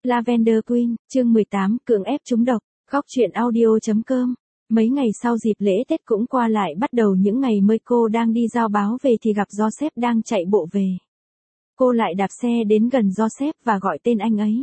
Lavender Queen, chương 18, cưỡng ép trúng độc, góc truyện audio.com. Mấy ngày sau dịp lễ Tết cũng qua lại bắt đầu những ngày mới cô đang đi giao báo về thì gặp Joseph đang chạy bộ về. Cô lại đạp xe đến gần Joseph và gọi tên anh ấy.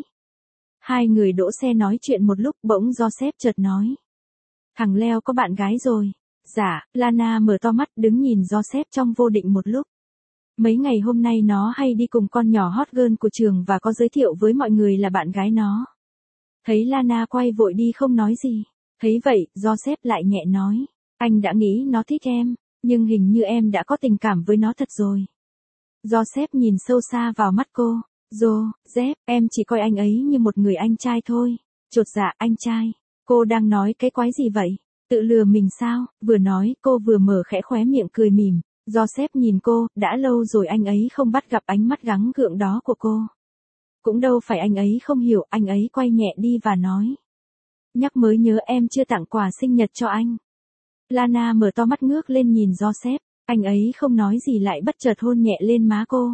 Hai người đỗ xe nói chuyện một lúc bỗng Joseph chợt nói. Thằng Leo có bạn gái rồi. Dạ, Lana mở to mắt đứng nhìn Joseph trong vô định một lúc. Mấy ngày hôm nay nó hay đi cùng con nhỏ hot girl của trường và có giới thiệu với mọi người là bạn gái nó. Thấy Lana quay vội đi không nói gì. Thấy vậy, Joseph lại nhẹ nói. Anh đã nghĩ nó thích em, nhưng hình như em đã có tình cảm với nó thật rồi. Joseph nhìn sâu xa vào mắt cô. Joseph, em chỉ coi anh ấy như một người anh trai thôi. Chột dạ, anh trai. Cô đang nói cái quái gì vậy? Tự lừa mình sao? Vừa nói, cô vừa mở khẽ khóe miệng cười mỉm. Joseph nhìn cô, đã lâu rồi anh ấy không bắt gặp ánh mắt gắng gượng đó của cô. Cũng đâu phải anh ấy không hiểu, anh ấy quay nhẹ đi và nói. Nhắc mới nhớ em chưa tặng quà sinh nhật cho anh. Lana mở to mắt ngước lên nhìn Joseph, anh ấy không nói gì lại bất chợt hôn nhẹ lên má cô.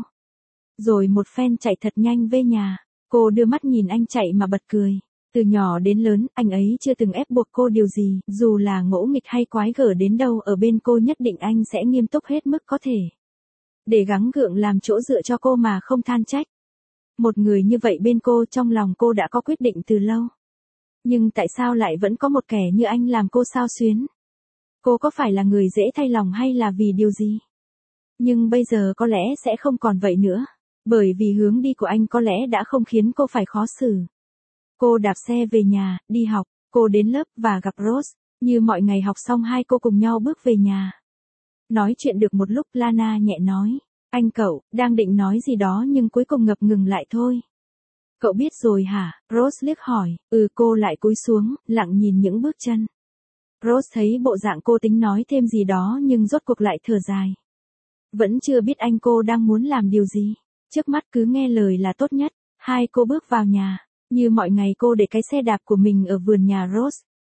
Rồi một phen chạy thật nhanh về nhà, cô đưa mắt nhìn anh chạy mà bật cười. Từ nhỏ đến lớn, anh ấy chưa từng ép buộc cô điều gì, dù là ngỗ nghịch hay quái gở đến đâu ở bên cô nhất định anh sẽ nghiêm túc hết mức có thể. Để gắng gượng làm chỗ dựa cho cô mà không than trách. Một người như vậy bên cô trong lòng cô đã có quyết định từ lâu. Nhưng tại sao lại vẫn có một kẻ như anh làm cô xao xuyến? Cô có phải là người dễ thay lòng hay là vì điều gì? Nhưng bây giờ có lẽ sẽ không còn vậy nữa. Bởi vì hướng đi của anh có lẽ đã không khiến cô phải khó xử. Cô đạp xe về nhà, đi học, cô đến lớp và gặp Rose. Như mọi ngày học xong hai cô cùng nhau bước về nhà. Nói chuyện được một lúc Lana nhẹ nói. Anh cậu, đang định nói gì đó nhưng cuối cùng ngập ngừng lại thôi. Cậu biết rồi hả? Rose liếc hỏi. Cô lại cúi xuống, lặng nhìn những bước chân. Rose thấy bộ dạng cô tính nói thêm gì đó nhưng rốt cuộc lại thở dài. Vẫn chưa biết anh cô đang muốn làm điều gì. Trước mắt cứ nghe lời là tốt nhất. Hai cô bước vào nhà. Như mọi ngày cô để cái xe đạp của mình ở vườn nhà Rose.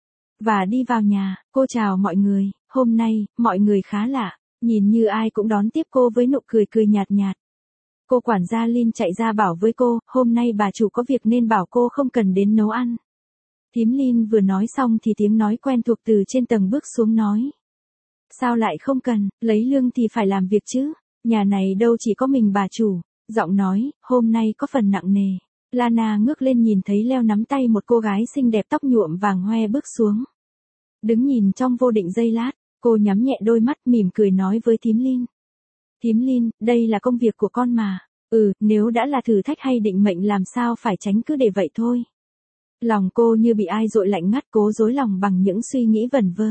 Và đi vào nhà, cô chào mọi người. Hôm nay, mọi người khá lạ. Nhìn như ai cũng đón tiếp cô với nụ cười cười nhạt nhạt. Cô quản gia Lin chạy ra bảo với cô, hôm nay bà chủ có việc nên bảo cô không cần đến nấu ăn. Thím Lin vừa nói xong thì tiếng nói quen thuộc từ trên tầng bước xuống nói. Sao lại không cần, lấy lương thì phải làm việc chứ, nhà này đâu chỉ có mình bà chủ. Giọng nói, hôm nay có phần nặng nề. Lana ngước lên nhìn thấy Leo nắm tay một cô gái xinh đẹp tóc nhuộm vàng hoe bước xuống. Đứng nhìn trong vô định giây lát, cô nhắm nhẹ đôi mắt mỉm cười nói với thím Lin. Thím Lin, đây là công việc của con mà. Nếu đã là thử thách hay định mệnh làm sao phải tránh cứ để vậy thôi. Lòng cô như bị ai dội lạnh ngắt cố dối lòng bằng những suy nghĩ vẩn vơ.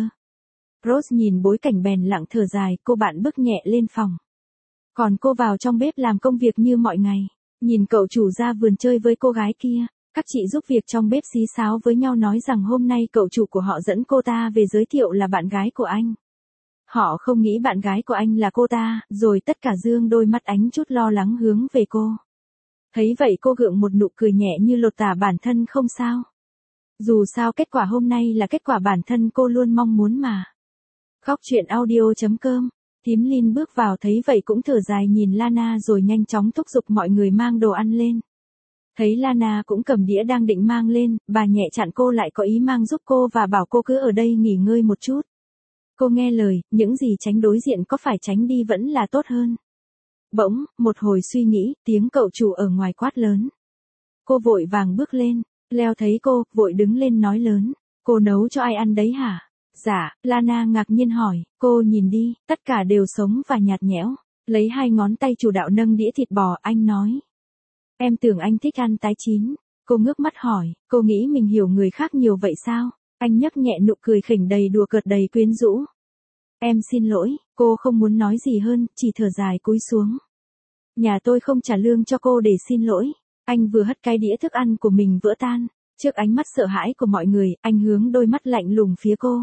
Rose nhìn bối cảnh bèn lặng thở dài, cô bạn bước nhẹ lên phòng. Còn cô vào trong bếp làm công việc như mọi ngày. Nhìn cậu chủ ra vườn chơi với cô gái kia. Các chị giúp việc trong bếp xí xáo với nhau nói rằng hôm nay cậu chủ của họ dẫn cô ta về giới thiệu là bạn gái của anh. Họ không nghĩ bạn gái của anh là cô ta, rồi tất cả dương đôi mắt ánh chút lo lắng hướng về cô. Thấy vậy cô gượng một nụ cười nhẹ như lột tả bản thân không sao. Dù sao kết quả hôm nay là kết quả bản thân cô luôn mong muốn mà. Góc truyện audio.com. Thím Lin bước vào thấy vậy cũng thở dài nhìn Lana rồi nhanh chóng thúc giục mọi người mang đồ ăn lên. Thấy Lana cũng cầm đĩa đang định mang lên, bà nhẹ chặn cô lại có ý mang giúp cô và bảo cô cứ ở đây nghỉ ngơi một chút. Cô nghe lời, những gì tránh đối diện có phải tránh đi vẫn là tốt hơn. Bỗng, một hồi suy nghĩ, tiếng cậu chủ ở ngoài quát lớn. Cô vội vàng bước lên, Leo thấy cô, vội đứng lên nói lớn. Cô nấu cho ai ăn đấy hả? Dạ, Lana ngạc nhiên hỏi, cô nhìn đi, tất cả đều sống và nhạt nhẽo. Lấy hai ngón tay chủ đạo nâng đĩa thịt bò, anh nói. Em tưởng anh thích ăn tái chín. Cô ngước mắt hỏi, cô nghĩ mình hiểu người khác nhiều vậy sao? Anh nhấc nhẹ nụ cười khỉnh đầy đùa cợt đầy quyến rũ. Em xin lỗi, cô không muốn nói gì hơn, chỉ thở dài cúi xuống. Nhà tôi không trả lương cho cô để xin lỗi. Anh vừa hất cái đĩa thức ăn của mình vỡ tan. Trước ánh mắt sợ hãi của mọi người, anh hướng đôi mắt lạnh lùng phía cô.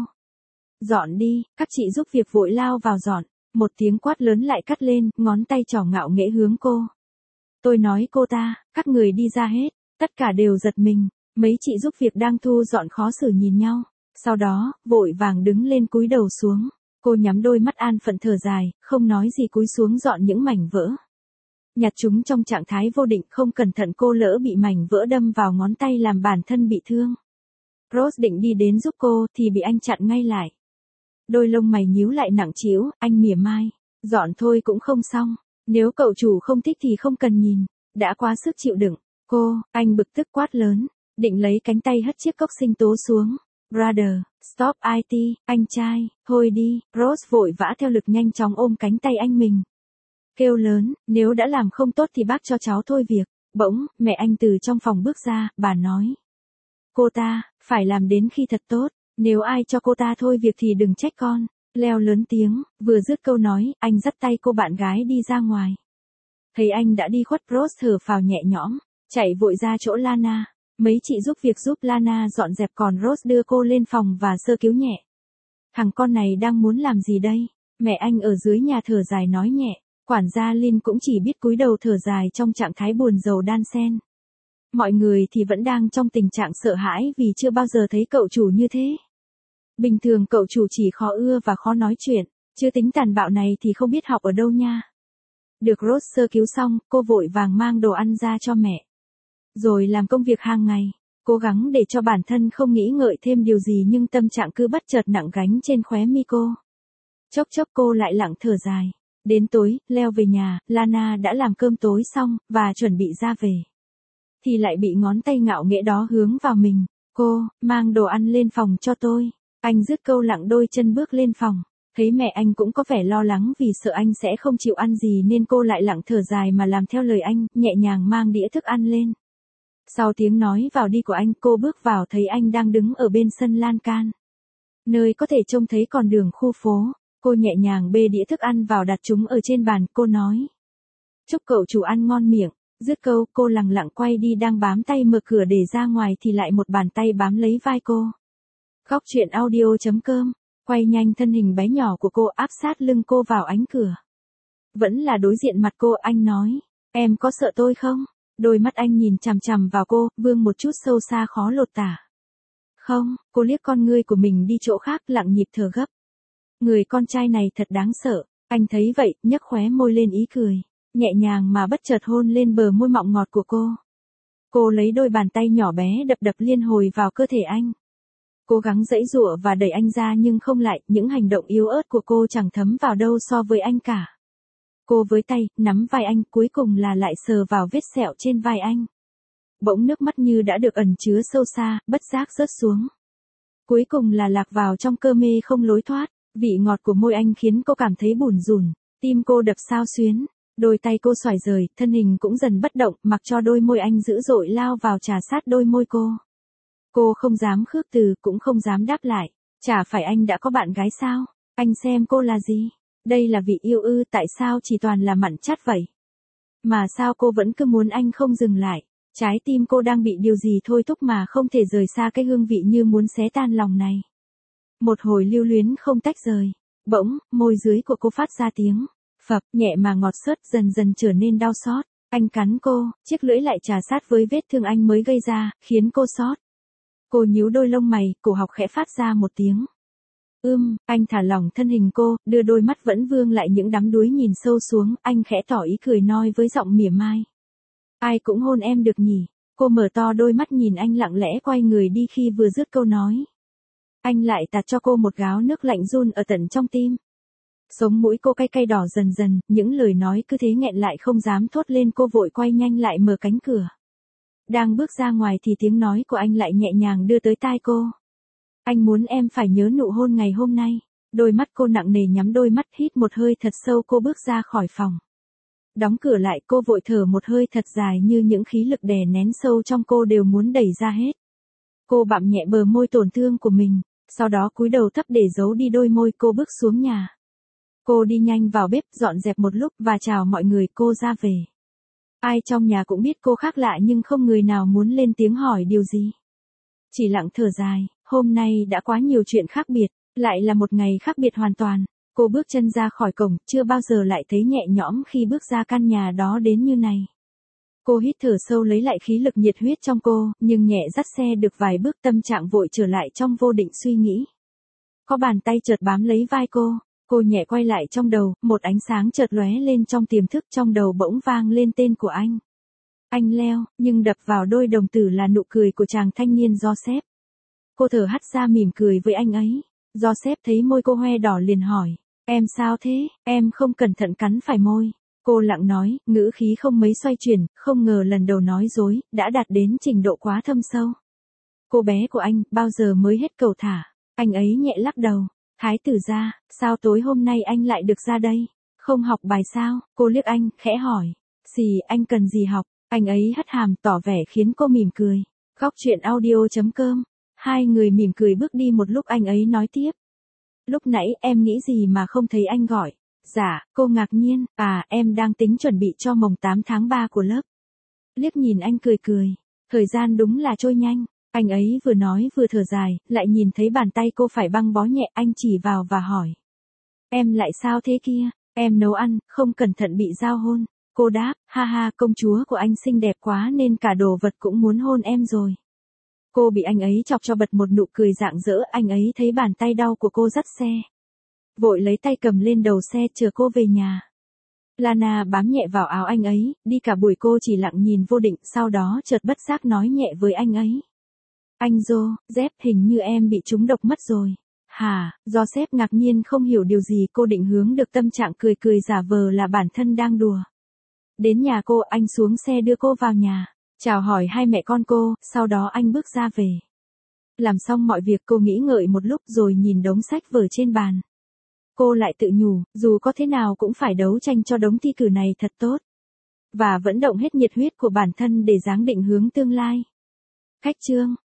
Dọn đi, các chị giúp việc vội lao vào dọn. Một tiếng quát lớn lại cắt lên, ngón tay trỏ ngạo nghễ hướng cô. Tôi nói cô ta, các người đi ra hết. Tất cả đều giật mình. Mấy chị giúp việc đang thu dọn khó xử nhìn nhau. Sau đó, vội vàng đứng lên cúi đầu xuống. Cô nhắm đôi mắt an phận thở dài, không nói gì cúi xuống dọn những mảnh vỡ. Nhặt chúng trong trạng thái vô định, không cẩn thận cô lỡ bị mảnh vỡ đâm vào ngón tay làm bản thân bị thương. Rose định đi đến giúp cô thì bị anh chặn ngay lại. Đôi lông mày nhíu lại nặng trĩu, anh mỉa mai. Dọn thôi cũng không xong. Nếu cậu chủ không thích thì không cần nhìn. Đã quá sức chịu đựng. Anh bực tức quát lớn. Định lấy cánh tay hất chiếc cốc sinh tố xuống. Brother, stop it, anh trai, thôi đi. Rose vội vã theo lực nhanh chóng ôm cánh tay anh mình. Kêu lớn, nếu đã làm không tốt thì bác cho cháu thôi việc. Bỗng, mẹ anh từ trong phòng bước ra, bà nói. Cô ta, phải làm đến khi thật tốt. Nếu ai cho cô ta thôi việc thì đừng trách con. Leo lớn tiếng, vừa dứt câu nói, anh dắt tay cô bạn gái đi ra ngoài. Thấy anh đã đi khuất, Rose thở phào nhẹ nhõm, chạy vội ra chỗ Lana. Mấy chị giúp việc giúp Lana dọn dẹp, còn Rose đưa cô lên phòng và sơ cứu nhẹ. Thằng con này đang muốn làm gì đây? Mẹ anh ở dưới nhà thở dài nói nhẹ. Quản gia Lin cũng chỉ biết cúi đầu thở dài trong trạng thái buồn rầu đan xen. Mọi người thì vẫn đang trong tình trạng sợ hãi vì chưa bao giờ thấy cậu chủ như thế. Bình thường cậu chủ chỉ khó ưa và khó nói chuyện, chưa tính tàn bạo này thì không biết học ở đâu nha. Được Rose sơ cứu xong, cô vội vàng mang đồ ăn ra cho mẹ. Rồi làm công việc hàng ngày, cố gắng để cho bản thân không nghĩ ngợi thêm điều gì, nhưng tâm trạng cứ bất chợt nặng gánh trên khóe mi cô. Chốc chốc cô lại lặng thở dài. Đến tối, leo về nhà, Lana đã làm cơm tối xong, và chuẩn bị ra về. Thì lại bị ngón tay ngạo nghễ đó hướng vào mình. Mang đồ ăn lên phòng cho tôi. Anh dứt câu lặng đôi chân bước lên phòng. Thấy mẹ anh cũng có vẻ lo lắng vì sợ anh sẽ không chịu ăn gì nên cô lại lặng thở dài mà làm theo lời anh, nhẹ nhàng mang đĩa thức ăn lên. Sau tiếng nói vào đi của anh, cô bước vào thấy anh đang đứng ở bên sân lan can. Nơi có thể trông thấy con đường khu phố. Cô nhẹ nhàng bê đĩa thức ăn vào đặt chúng ở trên bàn, cô nói. Chúc cậu chủ ăn ngon miệng. Dứt câu, cô lẳng lặng quay đi, đang bám tay mở cửa để ra ngoài thì lại một bàn tay bám lấy vai cô. Góc truyện audio.com, quay nhanh thân hình bé nhỏ của cô áp sát lưng cô vào ánh cửa. Vẫn là đối diện mặt cô, anh nói. Em có sợ tôi không? Đôi mắt anh nhìn chằm chằm vào cô, vương một chút sâu xa khó lột tả. Không, cô liếc con ngươi của mình đi chỗ khác, lặng nhịp thở gấp. Người con trai này thật đáng sợ. Anh thấy vậy, nhấc khóe môi lên ý cười. Nhẹ nhàng mà bất chợt hôn lên bờ môi mọng ngọt của cô. Cô lấy đôi bàn tay nhỏ bé đập đập liên hồi vào cơ thể anh. Cố gắng giãy giụa và đẩy anh ra nhưng không lại, những hành động yếu ớt của cô chẳng thấm vào đâu so với anh cả. Cô với tay, nắm vai anh, cuối cùng là lại sờ vào vết sẹo trên vai anh. Bỗng nước mắt như đã được ẩn chứa sâu xa, bất giác rớt xuống. Cuối cùng là lạc vào trong cơ mê không lối thoát. Vị ngọt của môi anh khiến cô cảm thấy bủn rủn, tim cô đập xao xuyến. Đôi tay cô xoải rời, thân hình cũng dần bất động, mặc cho đôi môi anh dữ dội lao vào trà sát đôi môi cô. Cô không dám khước từ, cũng không dám đáp lại. Chả phải anh đã có bạn gái sao? Anh xem cô là gì? Đây là vị yêu ư? Tại sao chỉ toàn là mặn chát vậy? Mà sao cô vẫn cứ muốn anh không dừng lại? Trái tim cô đang bị điều gì thôi thúc mà không thể rời xa cái hương vị như muốn xé tan lòng này. Một hồi lưu luyến không tách rời. Bỗng, môi dưới của cô phát ra tiếng phập nhẹ mà ngọt xớt, dần dần trở nên đau xót. Anh cắn cô, chiếc lưỡi lại trà sát với vết thương anh mới gây ra, khiến cô xót. Cô nhíu đôi lông mày, cổ họng khẽ phát ra một tiếng. Anh thả lỏng thân hình cô, đưa đôi mắt vẫn vương lại những đắm đuối nhìn sâu xuống, anh khẽ tỏ ý cười nói với giọng mỉa mai. Ai cũng hôn em được nhỉ? Cô mở to đôi mắt nhìn anh, lặng lẽ quay người đi khi vừa dứt câu nói. Anh lại tạt cho cô một gáo nước lạnh run ở tận trong tim. Sống mũi cô cay cay đỏ dần dần, những lời nói cứ thế nghẹn lại không dám thốt lên. Cô vội quay nhanh lại mở cánh cửa. Đang bước ra ngoài thì tiếng nói của anh lại nhẹ nhàng đưa tới tai cô. Anh muốn em phải nhớ nụ hôn ngày hôm nay. Đôi mắt cô nặng nề nhắm đôi mắt, hít một hơi thật sâu, cô bước ra khỏi phòng. Đóng cửa lại, cô vội thở một hơi thật dài như những khí lực đè nén sâu trong cô đều muốn đẩy ra hết. Cô bặm nhẹ bờ môi tổn thương của mình, sau đó cúi đầu thấp để giấu đi đôi môi. Cô bước xuống nhà. Cô đi nhanh vào bếp, dọn dẹp một lúc và chào mọi người, cô ra về. Ai trong nhà cũng biết cô khác lạ nhưng không người nào muốn lên tiếng hỏi điều gì. Chỉ lặng thở dài, hôm nay đã quá nhiều chuyện khác biệt, lại là một ngày khác biệt hoàn toàn. Cô bước chân ra khỏi cổng, chưa bao giờ lại thấy nhẹ nhõm khi bước ra căn nhà đó đến như này. Cô hít thở sâu lấy lại khí lực nhiệt huyết trong cô, nhưng nhẹ dắt xe được vài bước tâm trạng vội trở lại trong vô định suy nghĩ. Có bàn tay chợt bám lấy vai cô Cô nhẹ quay lại trong đầu, một ánh sáng chợt lóe lên trong tiềm thức, trong đầu bỗng vang lên tên của anh. Anh Leo, nhưng đập vào đôi đồng tử là nụ cười của chàng thanh niên Joseph. Cô thở hắt ra mỉm cười với anh ấy. Joseph thấy môi cô hoe đỏ liền hỏi. Em sao thế, em không cẩn thận cắn phải môi. Cô lặng nói, ngữ khí không mấy xoay chuyển, không ngờ lần đầu nói dối, đã đạt đến trình độ quá thâm sâu. Cô bé của anh, bao giờ mới hết cầu thả? Anh ấy nhẹ lắc đầu. Thái tử gia, sao tối hôm nay anh lại được ra đây? Không học bài sao? Cô liếc anh, khẽ hỏi. Xì, anh cần gì học? Anh ấy hất hàm tỏ vẻ khiến cô mỉm cười. Góc chuyện audio.com. Hai người mỉm cười bước đi một lúc, anh ấy nói tiếp. Lúc nãy em nghĩ gì mà không thấy anh gọi? Dạ, cô ngạc nhiên. À, em đang tính chuẩn bị cho mồng 8 tháng 3 của lớp. Liếc nhìn anh cười cười. Thời gian đúng là trôi nhanh. Anh ấy vừa nói vừa thở dài, lại nhìn thấy bàn tay cô phải băng bó nhẹ, anh chỉ vào và hỏi. Em lại sao thế kia? Em nấu ăn, không cẩn thận bị giao hôn. Cô đáp, ha ha, công chúa của anh xinh đẹp quá nên cả đồ vật cũng muốn hôn em rồi. Cô bị anh ấy chọc cho bật một nụ cười rạng rỡ, anh ấy thấy bàn tay đau của cô dắt xe. Vội lấy tay cầm lên đầu xe chờ cô về nhà. Lana bám nhẹ vào áo anh ấy, đi cả buổi cô chỉ lặng nhìn vô định, sau đó chợt bất giác nói nhẹ với anh ấy. Anh Joseph, hình như em bị trúng độc mất rồi. Hả? Joseph ngạc nhiên không hiểu điều gì, cô định hướng được tâm trạng cười cười giả vờ là bản thân đang đùa. Đến nhà cô, anh xuống xe đưa cô vào nhà. Chào hỏi hai mẹ con cô, sau đó anh bước ra về. Làm xong mọi việc cô nghĩ ngợi một lúc rồi nhìn đống sách vở trên bàn. Cô lại tự nhủ, dù có thế nào cũng phải đấu tranh cho đống thi cử này thật tốt. Và vẫn động hết nhiệt huyết của bản thân để giáng định hướng tương lai. Khách chương.